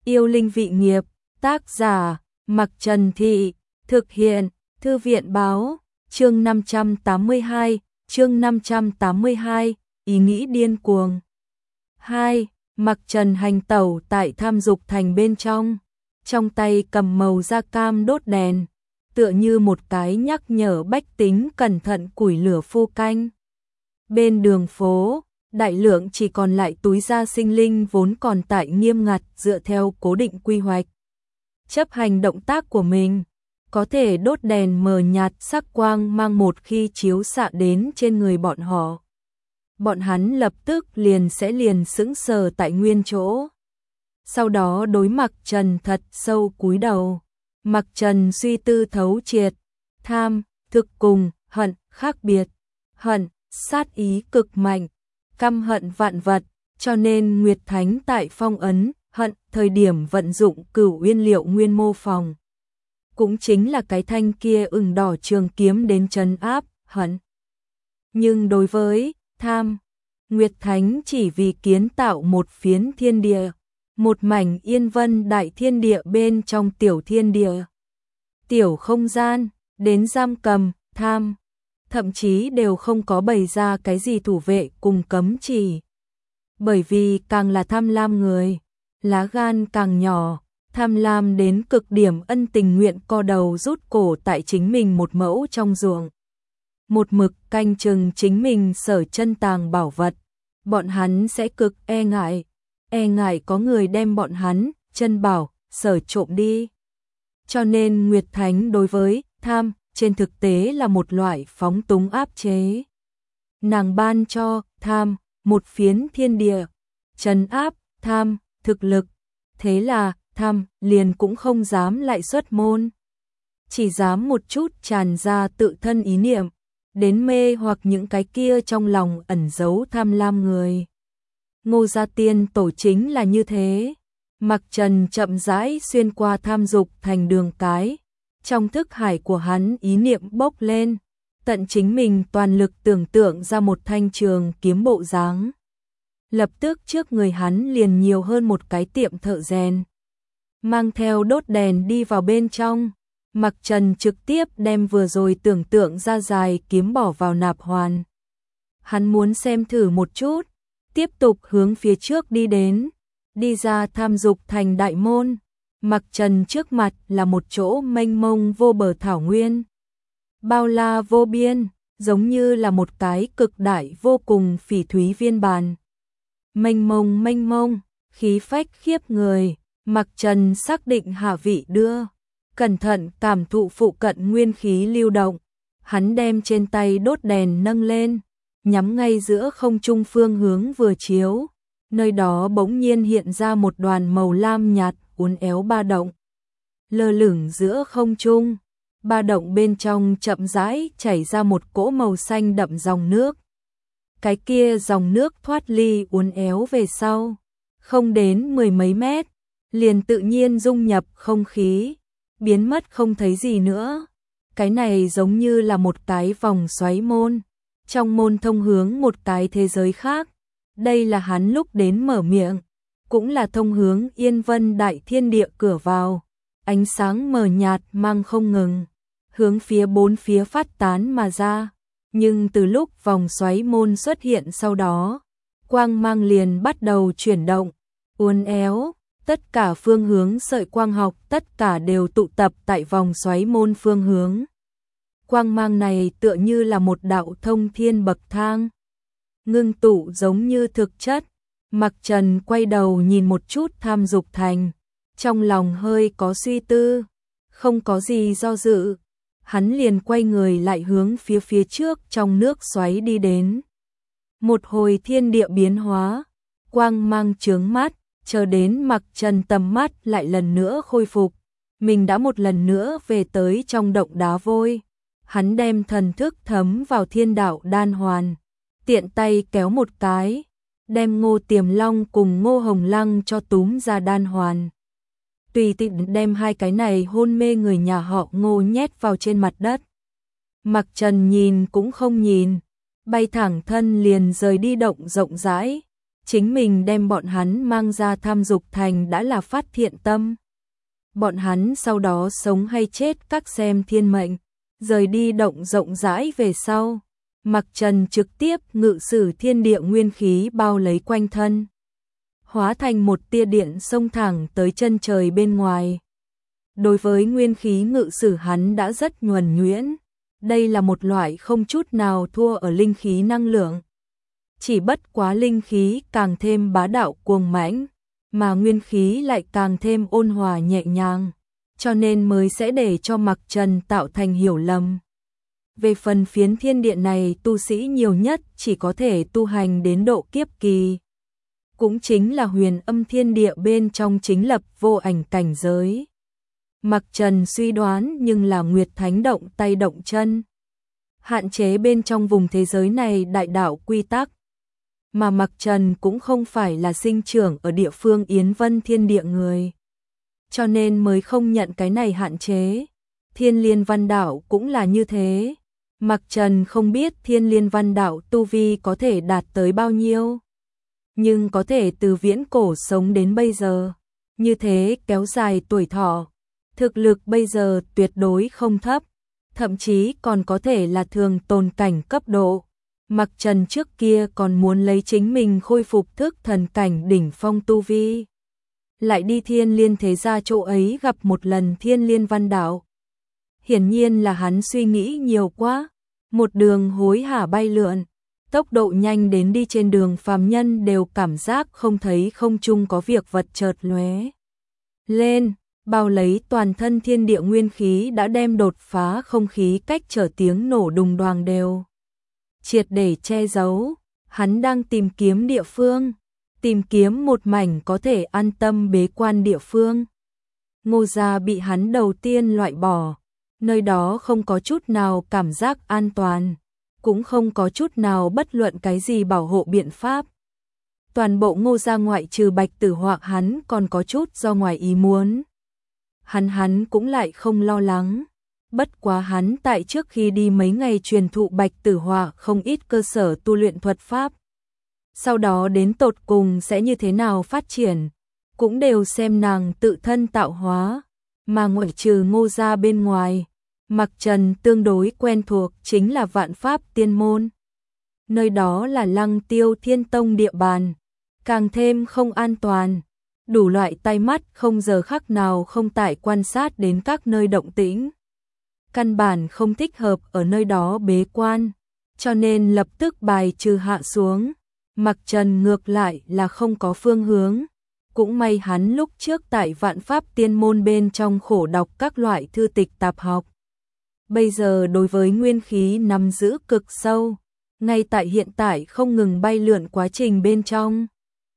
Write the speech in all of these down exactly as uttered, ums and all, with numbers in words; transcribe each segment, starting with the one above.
Yêu linh vị nghiệp, tác giả, Mặc Trần Thị, thực hiện, Thư viện báo, chương năm trăm tám mươi hai, chương năm trăm tám mươi hai, ý nghĩ điên cuồng. hai. Mặc Trần hành tẩu tại Tham Dục Thành bên trong, trong tay cầm màu da cam đốt đèn, tựa như một cái nhắc nhở bách tính cẩn thận củi lửa phu canh. Bên đường phố, đại lượng chỉ còn lại túi da sinh linh vốn còn tại nghiêm ngặt dựa theo cố định quy hoạch. Chấp hành động tác của mình, có thể đốt đèn mờ nhạt sắc quang mang một khi chiếu xạ đến trên người bọn họ. Bọn hắn lập tức liền sẽ liền sững sờ tại nguyên chỗ. Sau đó đối Mặc Trần thật sâu cúi đầu. Mặc Trần suy tư thấu triệt, tham, thực cùng, hận, khác biệt. Hận, sát ý cực mạnh, căm hận vạn vật, cho nên Nguyệt Thánh tại phong ấn, hận, thời điểm vận dụng Cửu Uyên Liệu Nguyên mô phòng. Cũng chính là cái thanh kia ửng đỏ trường kiếm đến trấn áp, hận. Nhưng đối với tham, Nguyệt Thánh chỉ vì kiến tạo một phiến thiên địa, một mảnh yên vân đại thiên địa bên trong tiểu thiên địa. Tiểu không gian, đến giam cầm, tham, thậm chí đều không có bày ra cái gì thủ vệ cùng cấm chỉ. Bởi vì càng là tham lam người, lá gan càng nhỏ, tham lam đến cực điểm ân tình nguyện co đầu rút cổ tại chính mình một mẫu trong ruộng. Một mực canh chừng chính mình sở chân tàng bảo vật, bọn hắn sẽ cực e ngại, e ngại có người đem bọn hắn, chân bảo, sở trộm đi. Cho nên Nguyệt Thánh đối với tham, trên thực tế là một loại phóng túng áp chế. Nàng ban cho tham, một phiến thiên địa, trấn áp, tham, thực lực. Thế là, tham, liền cũng không dám lại xuất môn. Chỉ dám một chút tràn ra tự thân ý niệm, đến mê hoặc những cái kia trong lòng ẩn giấu tham lam người. Ngô Gia Tiên tổ chính là như thế. Mặc Trần chậm rãi xuyên qua Tham Dục Thành đường cái, trong thức hải của hắn ý niệm bốc lên, tận chính mình toàn lực tưởng tượng ra một thanh trường kiếm bộ dáng. Lập tức trước người hắn liền nhiều hơn một cái tiệm thợ rèn. Mang theo đốt đèn đi vào bên trong, Mặc Trần trực tiếp đem vừa rồi tưởng tượng ra dài kiếm bỏ vào nạp hoàn. Hắn muốn xem thử một chút, tiếp tục hướng phía trước đi đến, đi ra Tham Dục Thành đại môn. Mặc Trần trước mặt là một chỗ mênh mông vô bờ thảo nguyên, bao la vô biên, giống như là một cái cực đại vô cùng phỉ thúy viên bàn. Mênh mông mênh mông, khí phách khiếp người. Mặc Trần xác định hạ vị đưa, cẩn thận cảm thụ phụ cận nguyên khí lưu động. Hắn đem trên tay đốt đèn nâng lên, nhắm ngay giữa không trung phương hướng vừa chiếu. Nơi đó bỗng nhiên hiện ra một đoàn màu lam nhạt uốn éo ba động, lơ lửng giữa không trung. Ba động bên trong chậm rãi chảy ra một cỗ màu xanh đậm dòng nước. Cái kia dòng nước thoát ly uốn éo về sau, không đến mười mấy mét, liền tự nhiên dung nhập không khí, biến mất không thấy gì nữa. Cái này giống như là một cái vòng xoáy môn, trong môn thông hướng một cái thế giới khác. Đây là hắn lúc đến mở miệng, cũng là thông hướng Yên Vân đại thiên địa cửa vào. Ánh sáng mờ nhạt mang không ngừng, hướng phía bốn phía phát tán mà ra. Nhưng từ lúc vòng xoáy môn xuất hiện sau đó, quang mang liền bắt đầu chuyển động, uốn éo, tất cả phương hướng sợi quang học tất cả đều tụ tập tại vòng xoáy môn phương hướng. Quang mang này tựa như là một đạo thông thiên bậc thang, ngưng tụ giống như thực chất. Mặc Trần quay đầu nhìn một chút Tham Dục Thành, trong lòng hơi có suy tư, không có gì do dự. Hắn liền quay người lại hướng phía phía trước trong nước xoáy đi đến. Một hồi thiên địa biến hóa, quang mang chướng mắt, chờ đến Mặc Trần tầm mắt lại lần nữa khôi phục. Mình đã một lần nữa về tới trong động đá vôi. Hắn đem thần thức thấm vào thiên đạo đan hoàn, tiện tay kéo một cái, đem Ngô Tiềm Long cùng Ngô Hồng Lăng cho túm ra đan hoàn. Tùy tiện đem hai cái này hôn mê người nhà họ Ngô nhét vào trên mặt đất. Mặc Trần nhìn cũng không nhìn, bay thẳng thân liền rời đi động rộng rãi. chính mình đem bọn hắn mang ra Tham Dục Thành đã là phát thiện tâm. Bọn hắn sau đó sống hay chết các xem thiên mệnh, rời đi động rộng rãi về sau. Mặc Trần trực tiếp ngự sử thiên địa nguyên khí bao lấy quanh thân, hóa thành một tia điện xông thẳng tới chân trời bên ngoài. Đối với nguyên khí ngự sử hắn đã rất nhuần nhuyễn, đây là một loại không chút nào thua ở linh khí năng lượng. Chỉ bất quá linh khí càng thêm bá đạo cuồng mãnh, mà nguyên khí lại càng thêm ôn hòa nhẹ nhàng, cho nên mới sẽ để cho Mặc Trần tạo thành hiểu lầm. Về phần phiến thiên địa này tu sĩ nhiều nhất chỉ có thể tu hành đến độ kiếp kỳ, cũng chính là huyền âm thiên địa bên trong chính lập vô ảnh cảnh giới. Mặc Trần suy đoán nhưng là Nguyệt Thánh động tay động chân, hạn chế bên trong vùng thế giới này đại đạo quy tắc. Mà Mặc Trần cũng không phải là sinh trưởng ở địa phương Yến Vân thiên địa người, cho nên mới không nhận cái này hạn chế. Thiên Liên Văn Đạo cũng là như thế. Mặc Trần không biết Thiên Liên Văn Đạo tu vi có thể đạt tới bao nhiêu, nhưng có thể từ viễn cổ sống đến bây giờ, như thế kéo dài tuổi thọ. Thực lực bây giờ tuyệt đối không thấp, thậm chí còn có thể là thường tồn cảnh cấp độ. Mặc Trần trước kia còn muốn lấy chính mình khôi phục thức thần cảnh đỉnh phong tu vi, lại đi Thiên Liên thế gia chỗ ấy gặp một lần Thiên Liên Văn Đạo. Hiển nhiên là hắn suy nghĩ nhiều quá, một đường hối hả bay lượn, tốc độ nhanh đến đi trên đường phàm nhân đều cảm giác không thấy không trung có việc vật chợt lóe lên, bao lấy toàn thân thiên địa nguyên khí đã đem đột phá không khí cách trở tiếng nổ đùng đoàng đều triệt để che giấu. Hắn đang tìm kiếm địa phương, tìm kiếm một mảnh có thể an tâm bế quan địa phương. Ngô gia bị hắn đầu tiên loại bỏ, nơi đó không có chút nào cảm giác an toàn, cũng không có chút nào bất luận cái gì bảo hộ biện pháp. Toàn bộ Ngô gia ngoại trừ Bạch Tử Họa hắn còn có chút do ngoài ý muốn. Hắn hắn cũng lại không lo lắng. Bất quá hắn tại trước khi đi mấy ngày truyền thụ Bạch Tử Họa không ít cơ sở tu luyện thuật pháp. Sau đó đến tột cùng sẽ như thế nào phát triển, cũng đều xem nàng tự thân tạo hóa. Mà ngoại trừ Ngô gia bên ngoài, Mặc Trần tương đối quen thuộc chính là Vạn Pháp Tiên Môn. Nơi đó là Lăng Tiêu Thiên Tông địa bàn, càng thêm không an toàn. Đủ loại tai mắt không giờ khắc nào không tại quan sát đến các nơi động tĩnh. Căn bản không thích hợp ở nơi đó bế quan, cho nên lập tức bài trừ hạ xuống. Mặc Trần ngược lại là không có phương hướng. Cũng may hắn lúc trước tại Vạn Pháp Tiên Môn bên trong khổ đọc các loại thư tịch tạp học. Bây giờ đối với nguyên khí nắm giữ cực sâu, ngay tại hiện tại không ngừng bay lượn quá trình bên trong.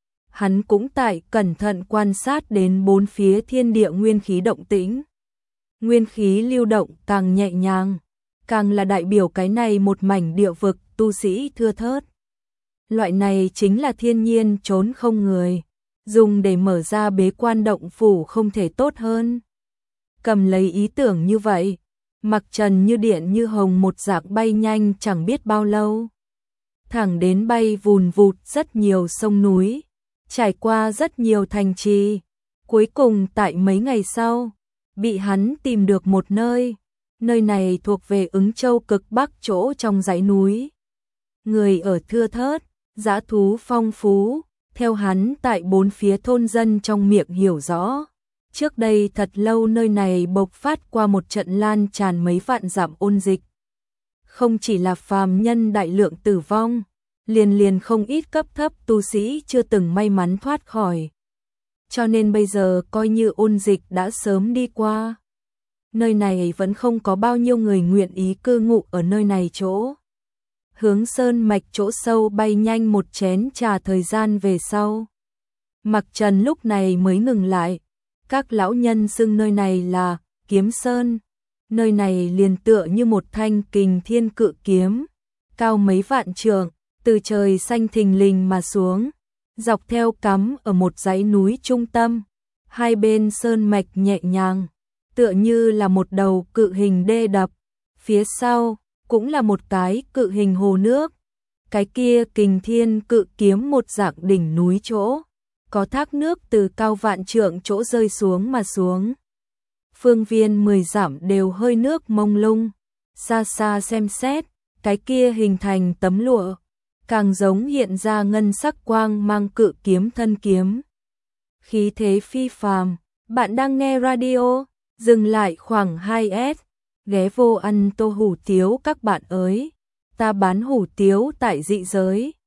Hắn cũng tại cẩn thận quan sát đến bốn phía thiên địa nguyên khí động tĩnh. Nguyên khí lưu động càng nhẹ nhàng, càng là đại biểu cái này một mảnh địa vực tu sĩ thưa thớt. Loại này chính là thiên nhiên trốn không người, dùng để mở ra bế quan động phủ không thể tốt hơn. Cầm lấy ý tưởng như vậy, Mặc Trần như điện như hồng một dạng bay nhanh chẳng biết bao lâu. Thẳng đến bay vùn vụt rất nhiều sông núi, trải qua rất nhiều thành trì, cuối cùng tại mấy ngày sau, bị hắn tìm được một nơi. Nơi này thuộc về Ứng Châu cực bắc chỗ trong dãy núi. Người ở thưa thớt, dã thú phong phú, theo hắn tại bốn phía thôn dân trong miệng hiểu rõ. Trước đây thật lâu nơi này bộc phát qua một trận lan tràn mấy vạn dặm ôn dịch. Không chỉ là phàm nhân đại lượng tử vong, liền liền không ít cấp thấp tu sĩ chưa từng may mắn thoát khỏi. Cho nên bây giờ coi như ôn dịch đã sớm đi qua. Nơi này vẫn không có bao nhiêu người nguyện ý cư ngụ ở nơi này chỗ. Hướng sơn mạch chỗ sâu bay nhanh một chén trà thời gian về sau. Mặc Trần lúc này mới ngừng lại. Các lão nhân xưng nơi này là Kiếm Sơn. Nơi này liền tựa như một thanh kình thiên cự kiếm, cao mấy vạn trượng, từ trời xanh thình lình mà xuống, dọc theo cắm ở một dãy núi trung tâm. Hai bên sơn mạch nhẹ nhàng, tựa như là một đầu cự hình đê đập. Phía sau cũng là một cái cự hình hồ nước. cái kia Kình Thiên cự kiếm một dạng đỉnh núi chỗ, có thác nước từ cao vạn trượng chỗ rơi xuống mà xuống. Phương viên mười dặm đều hơi nước mông lung, xa xa xem xét, cái kia hình thành tấm lụa, càng giống hiện ra ngân sắc quang mang cự kiếm thân kiếm. Khí thế phi phàm, bạn đang nghe radio, dừng lại khoảng hai s, ghé vô ăn tô hủ tiếu các bạn ơi, ta bán hủ tiếu tại dị giới.